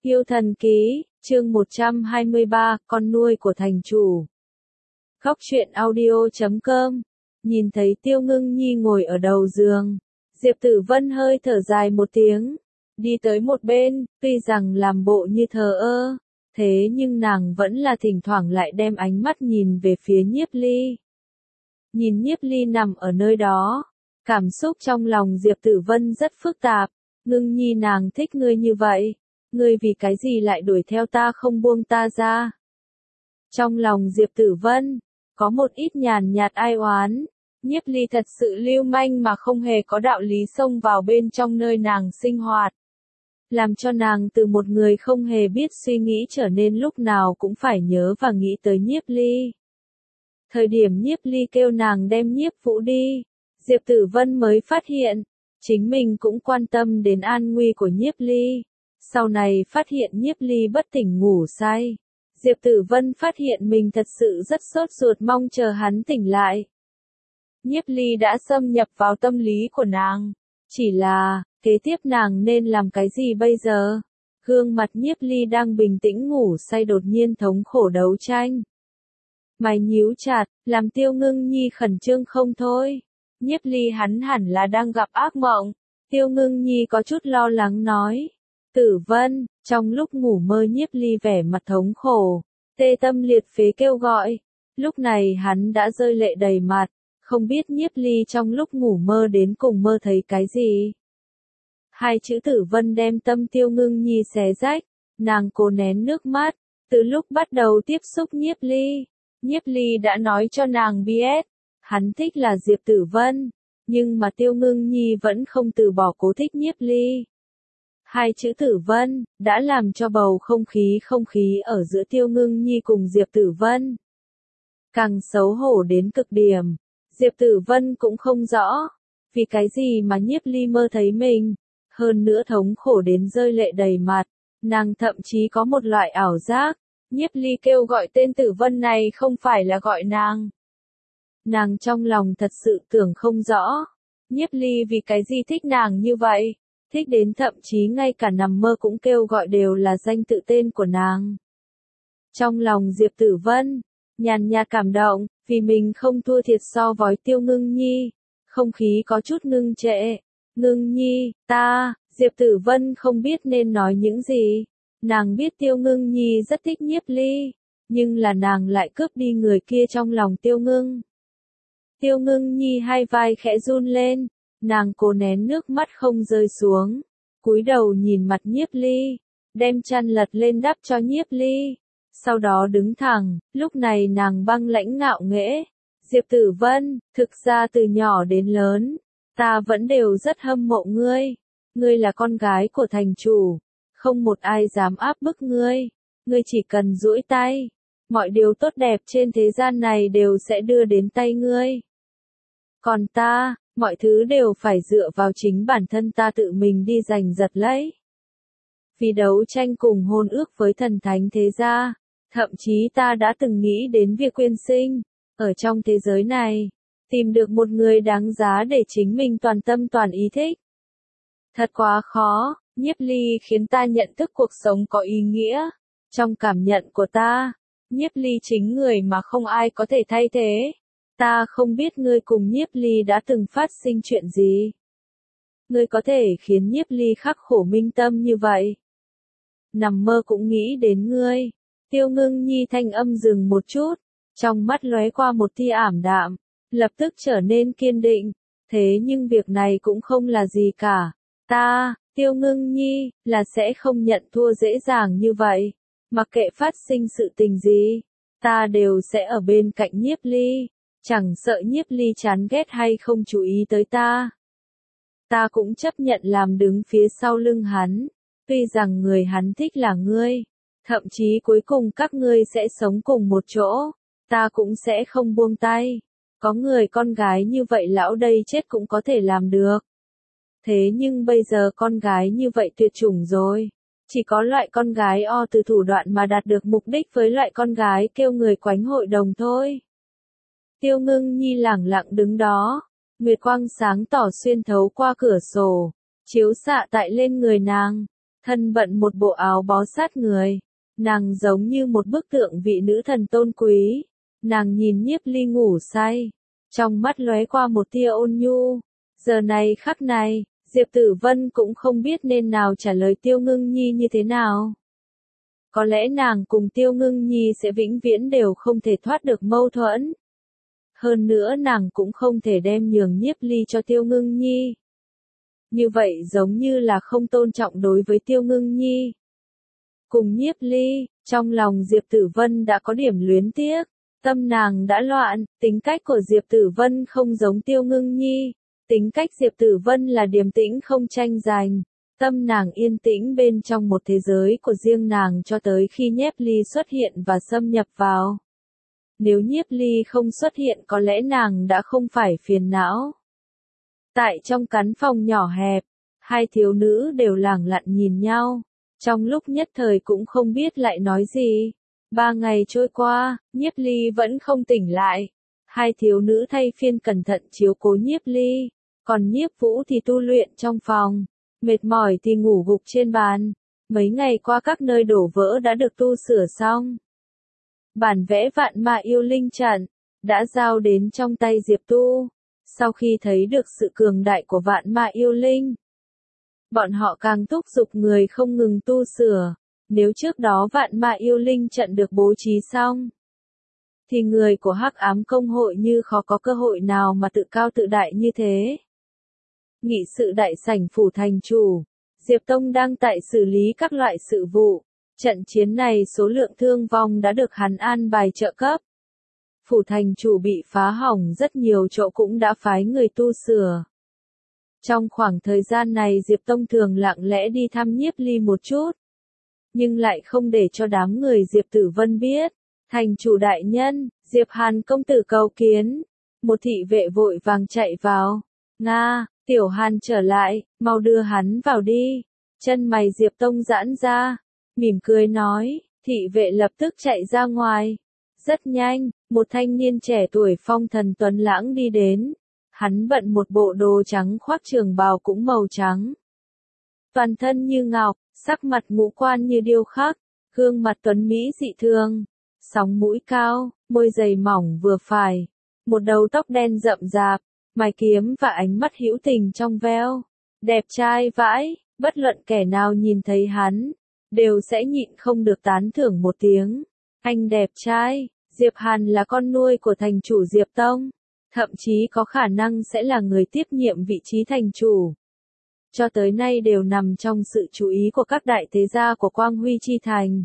Yêu thần ký, chương 123, con nuôi của thành chủ. Góc truyện audio.com. Nhìn thấy Tiêu Ngưng Nhi ngồi ở đầu giường, Diệp Tử Vân hơi thở dài một tiếng, đi tới một bên, tuy rằng làm bộ như thờ ơ, thế nhưng nàng vẫn là thỉnh thoảng lại đem ánh mắt nhìn về phía Nhiếp Ly. Nhìn Nhiếp Ly nằm ở nơi đó, cảm xúc trong lòng Diệp Tử Vân rất phức tạp. Ngưng Nhi, nàng thích ngươi như vậy, ngươi vì cái gì lại đuổi theo ta không buông ta ra? Trong lòng Diệp Tử Vân, có một ít nhàn nhạt ai oán, Nhiếp Ly thật sự lưu manh mà không hề có đạo lý xông vào bên trong nơi nàng sinh hoạt. Làm cho nàng từ một người không hề biết suy nghĩ trở nên lúc nào cũng phải nhớ và nghĩ tới Nhiếp Ly. Thời điểm Nhiếp Ly kêu nàng đem Nhiếp Vũ đi, Diệp Tử Vân mới phát hiện, chính mình cũng quan tâm đến an nguy của Nhiếp Ly. Sau này phát hiện Nhiếp Ly bất tỉnh ngủ say, Diệp Tử Vân phát hiện mình thật sự rất sốt ruột mong chờ hắn tỉnh lại. Nhiếp Ly đã xâm nhập vào tâm lý của nàng, chỉ là, kế tiếp nàng nên làm cái gì bây giờ? Gương mặt Nhiếp Ly đang bình tĩnh ngủ say đột nhiên thống khổ đấu tranh. Mày nhíu chặt, làm Tiêu Ngưng Nhi khẩn trương không thôi. Nhiếp Ly hắn hẳn là đang gặp ác mộng. Tiêu Ngưng Nhi có chút lo lắng nói. Tử Vân, trong lúc ngủ mơ Nhiếp Ly vẻ mặt thống khổ, tê tâm liệt phế kêu gọi. Lúc này hắn đã rơi lệ đầy mặt, không biết Nhiếp Ly trong lúc ngủ mơ đến cùng mơ thấy cái gì. Hai chữ Tử Vân đem tâm Tiêu Ngưng Nhi xé rách, nàng cố nén nước mắt, từ lúc bắt đầu tiếp xúc Nhiếp Ly. Nhiếp Ly đã nói cho nàng biết, hắn thích là Diệp Tử Vân, nhưng mà Tiêu Ngưng Nhi vẫn không từ bỏ cố thích Nhiếp Ly. Hai chữ Tử Vân đã làm cho bầu không khí ở giữa Tiêu Ngưng Nhi cùng Diệp Tử Vân càng xấu hổ đến cực điểm. Diệp Tử Vân cũng không rõ, vì cái gì mà Nhiếp Ly mơ thấy mình, hơn nữa thống khổ đến rơi lệ đầy mặt, nàng thậm chí có một loại ảo giác, Nhiếp Ly kêu gọi tên Tử Vân này không phải là gọi nàng. Nàng trong lòng thật sự tưởng không rõ, Nhiếp Ly vì cái gì thích nàng như vậy, thích đến thậm chí ngay cả nằm mơ cũng kêu gọi đều là danh tự tên của nàng. Trong lòng Diệp Tử Vân, nhàn nhạt cảm động, vì mình không thua thiệt so với Tiêu Ngưng Nhi, không khí có chút ngưng trệ. Ngưng Nhi, Diệp Tử Vân không biết nên nói những gì. Nàng biết Tiêu Ngưng Nhi rất thích Nhiếp Ly, nhưng là nàng lại cướp đi người kia trong lòng Tiêu Ngưng. Tiêu Ngưng Nhi hai vai khẽ run lên, nàng cố nén nước mắt không rơi xuống, cúi đầu nhìn mặt Nhiếp Ly, đem chăn lật lên đắp cho Nhiếp Ly, sau đó đứng thẳng, lúc này nàng băng lãnh ngạo nghễ. Diệp Tử Vân, thực ra từ nhỏ đến lớn, ta vẫn đều rất hâm mộ ngươi, ngươi là con gái của thành chủ. Không một ai dám áp bức ngươi chỉ cần duỗi tay, mọi điều tốt đẹp trên thế gian này đều sẽ đưa đến tay ngươi. Còn ta, mọi thứ đều phải dựa vào chính bản thân ta tự mình đi giành giật lấy. Vì đấu tranh cùng hôn ước với thần thánh thế gia, thậm chí ta đã từng nghĩ đến việc quyên sinh, ở trong thế giới này, tìm được một người đáng giá để chính mình toàn tâm toàn ý thích. Thật quá khó. Nhiếp Ly khiến ta nhận thức cuộc sống có ý nghĩa. Trong cảm nhận của ta, Nhiếp Ly chính người mà không ai có thể thay thế. Ta không biết ngươi cùng Nhiếp Ly đã từng phát sinh chuyện gì. Ngươi có thể khiến Nhiếp Ly khắc khổ minh tâm như vậy. Nằm mơ cũng nghĩ đến ngươi. Tiêu Ngưng Nhi thanh âm dừng một chút, trong mắt lóe qua một tia ảm đạm, lập tức trở nên kiên định. Thế nhưng việc này cũng không là gì cả. Tiêu Ngưng Nhi, là sẽ không nhận thua dễ dàng như vậy. Mặc kệ phát sinh sự tình gì, ta đều sẽ ở bên cạnh Nhiếp Ly, chẳng sợ Nhiếp Ly chán ghét hay không chú ý tới ta. Ta cũng chấp nhận làm đứng phía sau lưng hắn, tuy rằng người hắn thích là ngươi, thậm chí cuối cùng các ngươi sẽ sống cùng một chỗ, ta cũng sẽ không buông tay. Có người con gái như vậy lão đây chết cũng có thể làm được. Thế nhưng bây giờ con gái như vậy tuyệt chủng rồi. Chỉ có loại con gái từ thủ đoạn mà đạt được mục đích với loại con gái kêu người quánh hội đồng thôi. Tiêu Ngưng Nhi lẳng lặng đứng đó, nguyệt quang sáng tỏ xuyên thấu qua cửa sổ, chiếu xạ tại lên người nàng. thân bận một bộ áo bó sát người. Nàng giống như một bức tượng vị nữ thần tôn quý. Nàng nhìn Nhiếp Ly ngủ say, trong mắt lóe qua một tia ôn nhu. Giờ này khắc này, Diệp Tử Vân cũng không biết nên nào trả lời Tiêu Ngưng Nhi như thế nào. Có lẽ nàng cùng Tiêu Ngưng Nhi sẽ vĩnh viễn đều không thể thoát được mâu thuẫn. Hơn nữa nàng cũng không thể đem nhường Nhiếp Ly cho Tiêu Ngưng Nhi. Như vậy giống như là không tôn trọng đối với Tiêu Ngưng Nhi. Cùng Nhiếp Ly, trong lòng Diệp Tử Vân đã có điểm luyến tiếc. Tâm nàng đã loạn, tính cách của Diệp Tử Vân không giống Tiêu Ngưng Nhi. Tính cách Diệp Tử Vân là điềm tĩnh không tranh giành. Tâm nàng yên tĩnh bên trong một thế giới của riêng nàng cho tới khi Nhiếp Ly xuất hiện và xâm nhập vào. Nếu Nhiếp Ly không xuất hiện có lẽ nàng đã không phải phiền não. Tại trong căn phòng nhỏ hẹp, hai thiếu nữ đều lẳng lặng nhìn nhau. Trong lúc nhất thời cũng không biết lại nói gì. 3 ngày trôi qua, Nhiếp Ly vẫn không tỉnh lại. Hai thiếu nữ thay phiên cẩn thận chiếu cố Nhiếp Ly. Còn Nhiếp Vũ thì tu luyện trong phòng. Mệt mỏi thì ngủ gục trên bàn. Mấy ngày qua các nơi đổ vỡ đã được tu sửa xong. Bản vẽ vạn ma yêu linh trận đã giao đến trong tay Diệp Tu. Sau khi thấy được sự cường đại của vạn ma yêu linh, bọn họ càng thúc giục người không ngừng tu sửa. Nếu trước đó vạn ma yêu linh trận được bố trí xong, thì người của Hắc Ám Công hội như khó có cơ hội nào mà tự cao tự đại như thế. Nghị sự đại sảnh phủ thành chủ, Diệp Tông đang tại xử lý các loại sự vụ. Trận chiến này số lượng thương vong đã được hắn an bài trợ cấp. Phủ thành chủ bị phá hỏng rất nhiều chỗ cũng đã phái người tu sửa. Trong khoảng thời gian này Diệp Tông thường lặng lẽ đi thăm Nhiếp Ly một chút. Nhưng lại không để cho đám người Diệp Tử Vân biết. Thành chủ đại nhân, Diệp Hàn công tử cầu kiến. Một thị vệ vội vàng chạy vào. Nga, Tiểu Hàn trở lại, mau đưa hắn vào đi. Chân mày Diệp Tông giãn ra, mỉm cười nói, thị vệ lập tức chạy ra ngoài. Rất nhanh, một thanh niên trẻ tuổi phong thần tuấn lãng đi đến. Hắn bận một bộ đồ trắng khoác trường bào cũng màu trắng. Toàn thân như ngọc, sắc mặt ngũ quan như điêu khắc, gương mặt tuấn mỹ dị thường. Sóng mũi cao, môi dày mỏng vừa phải. Một đầu tóc đen rậm rạp, mày kiếm và ánh mắt hữu tình trong veo. Đẹp trai vãi, bất luận kẻ nào nhìn thấy hắn, đều sẽ nhịn không được tán thưởng một tiếng. Anh đẹp trai, Diệp Hàn là con nuôi của thành chủ Diệp Tông. Thậm chí có khả năng sẽ là người tiếp nhiệm vị trí thành chủ. Cho tới nay đều nằm trong sự chú ý của các đại thế gia của Quang Huy Chi Thành.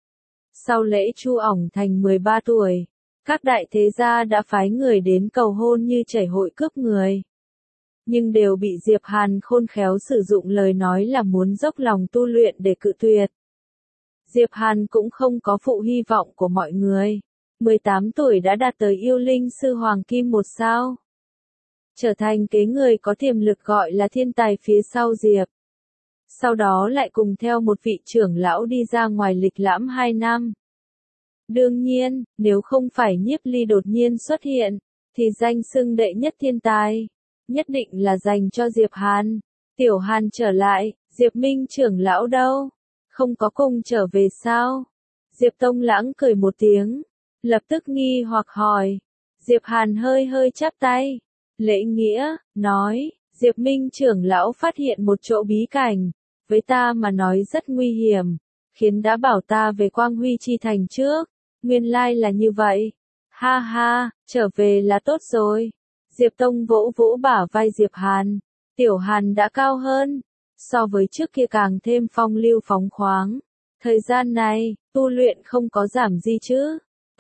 Sau lễ Chu ỏng thành 13 tuổi, các đại thế gia đã phái người đến cầu hôn như chảy hội cướp người. Nhưng đều bị Diệp Hàn khôn khéo sử dụng lời nói là muốn dốc lòng tu luyện để cự tuyệt. Diệp Hàn cũng không có phụ hy vọng của mọi người. 18 tuổi đã đạt tới yêu linh sư Hoàng Kim 1 sao. Trở thành kế người có tiềm lực gọi là thiên tài phía sau Diệp. Sau đó lại cùng theo một vị trưởng lão đi ra ngoài lịch lãm 2 năm. Đương nhiên, nếu không phải Nhiếp Ly đột nhiên xuất hiện, thì danh xưng đệ nhất thiên tài, nhất định là dành cho Diệp Hàn. Tiểu Hàn trở lại, Diệp Minh trưởng lão đâu? Không có cùng trở về sao? Diệp Tông lãng cười một tiếng, lập tức nghi hoặc hỏi. Diệp Hàn hơi hơi chắp tay, lễ nghĩa, nói, Diệp Minh trưởng lão phát hiện một chỗ bí cảnh, với ta mà nói rất nguy hiểm, khiến đã bảo ta về Quang Huy Chi Thành trước, nguyên lai là như vậy. Ha ha, trở về là tốt rồi. Diệp Tông vỗ vỗ bả vai Diệp Hàn, Tiểu Hàn đã cao hơn, so với trước kia càng thêm phong lưu phóng khoáng. Thời gian này, tu luyện không có giảm gì chứ?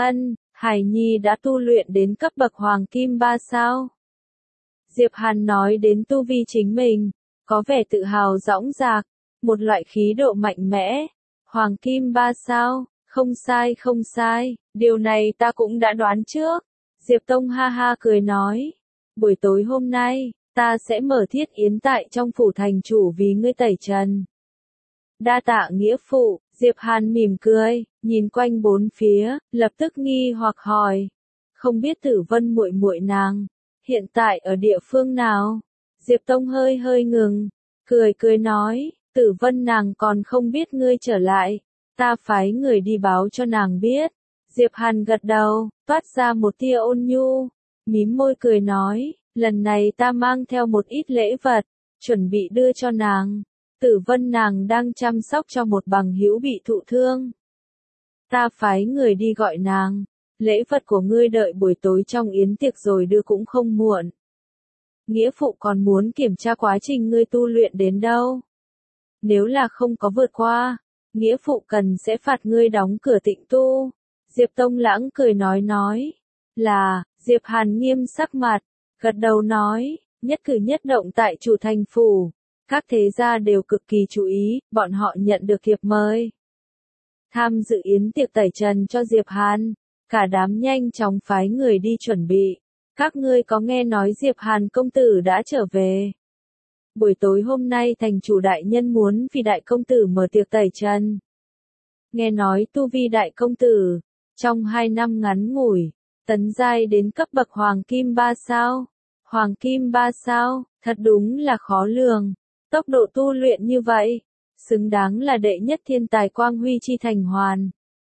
Hải Nhi đã tu luyện đến cấp bậc Hoàng Kim 3 sao? Diệp Hàn nói đến tu vi chính mình, có vẻ tự hào dõng dạc, một loại khí độ mạnh mẽ. Hoàng Kim 3 sao? Không sai không sai, điều này ta cũng đã đoán trước. Diệp Tông ha ha cười nói, buổi tối hôm nay, ta sẽ mở thiết yến tại trong phủ thành chủ vì ngươi tẩy trần. Đa tạ nghĩa phụ. Diệp Hàn mỉm cười, nhìn quanh bốn phía, lập tức nghi hoặc hỏi, không biết Tử Vân muội muội nàng hiện tại ở địa phương nào? Diệp Tông hơi hơi ngừng, cười nói, Tử Vân nàng còn không biết ngươi trở lại, ta phái người đi báo cho nàng biết. Diệp Hàn gật đầu, toát ra một tia ôn nhu, mím môi cười nói, lần này ta mang theo một ít lễ vật, chuẩn bị đưa cho nàng. Tử Vân nàng đang chăm sóc cho một bằng hữu bị thụ thương. Ta phái người đi gọi nàng, lễ vật của ngươi đợi buổi tối trong yến tiệc rồi đưa cũng không muộn. Nghĩa phụ còn muốn kiểm tra quá trình ngươi tu luyện đến đâu. Nếu là không có vượt qua, nghĩa phụ cần sẽ phạt ngươi đóng cửa tịnh tu. Diệp Tông Lãng cười nói, là, Diệp Hàn nghiêm sắc mặt, gật đầu nói, nhất cử nhất động tại chủ thành phủ, các thế gia đều cực kỳ chú ý, bọn họ nhận được thiệp mời. Tham dự yến tiệc tẩy trần cho Diệp Hàn, cả đám nhanh chóng phái người đi chuẩn bị. Các ngươi có nghe nói Diệp Hàn công tử đã trở về? Buổi tối hôm nay thành chủ đại nhân muốn vì đại công tử mở tiệc tẩy trần. Nghe nói tu vi đại công tử, trong 2 năm ngắn ngủi, tấn giai đến cấp bậc Hoàng Kim 3 sao. Hoàng Kim 3 sao, thật đúng là khó lường. Tốc độ tu luyện như vậy, xứng đáng là đệ nhất thiên tài Quang Huy chi thành hoàn.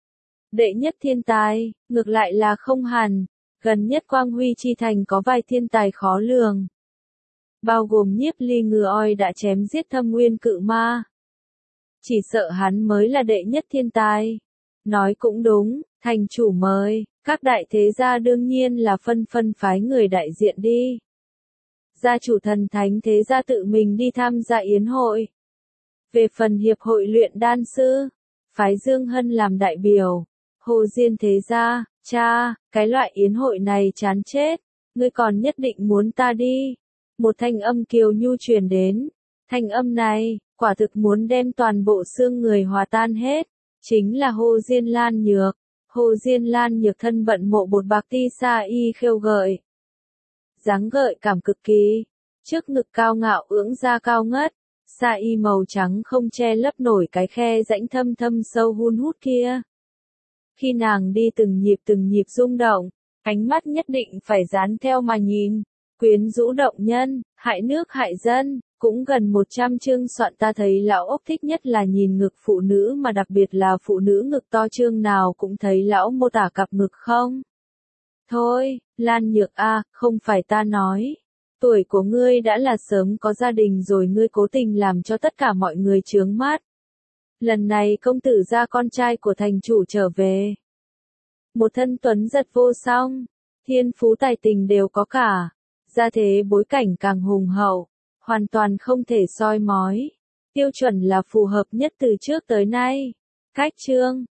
Đệ nhất thiên tài, ngược lại là không hẳn, gần nhất Quang Huy chi thành có vài thiên tài khó lường. Bao gồm Nhiếp Ly Ngư Oi đã chém giết Thâm Nguyên Cự Ma. Chỉ sợ hắn mới là đệ nhất thiên tài. Nói cũng đúng, thành chủ mời, các đại thế gia đương nhiên là phân phái người đại diện đi. Gia chủ Thần Thánh thế gia tự mình đi tham gia yến hội. Về phần hiệp hội luyện đan sư, phái Dương Hân làm đại biểu. Hồ Diên thế gia, cha, cái loại yến hội này chán chết, ngươi còn nhất định muốn ta đi. Một thanh âm kiều nhu truyền đến, thanh âm này, quả thực muốn đem toàn bộ xương người hòa tan hết, chính là Hồ Diên Lan Nhược. Hồ Diên Lan Nhược thân vận mộ bột bạc ti sa y khêu gợi. Dáng gợi cảm cực kỳ, trước ngực cao ngạo ưỡng da cao ngất, sa y màu trắng không che lấp nổi cái khe rãnh thâm thâm sâu hun hút kia. Khi nàng đi từng nhịp rung động, ánh mắt nhất định phải dán theo mà nhìn, quyến rũ động nhân, hại nước hại dân, cũng gần 100 chương soạn. Ta thấy lão ốc thích nhất là nhìn ngực phụ nữ, mà đặc biệt là phụ nữ ngực to, chương nào cũng thấy lão mô tả cặp ngực không. Thôi, Lan Nhược a, không phải ta nói. Tuổi của ngươi đã là sớm có gia đình rồi, ngươi cố tình làm cho tất cả mọi người chướng mắt. Lần này công tử gia con trai của thành chủ trở về. Một thân tuấn giật vô song, thiên phú tài tình đều có cả, gia thế bối cảnh càng hùng hậu, hoàn toàn không thể soi mói. Tiêu chuẩn là phù hợp nhất từ trước tới nay. Cách chương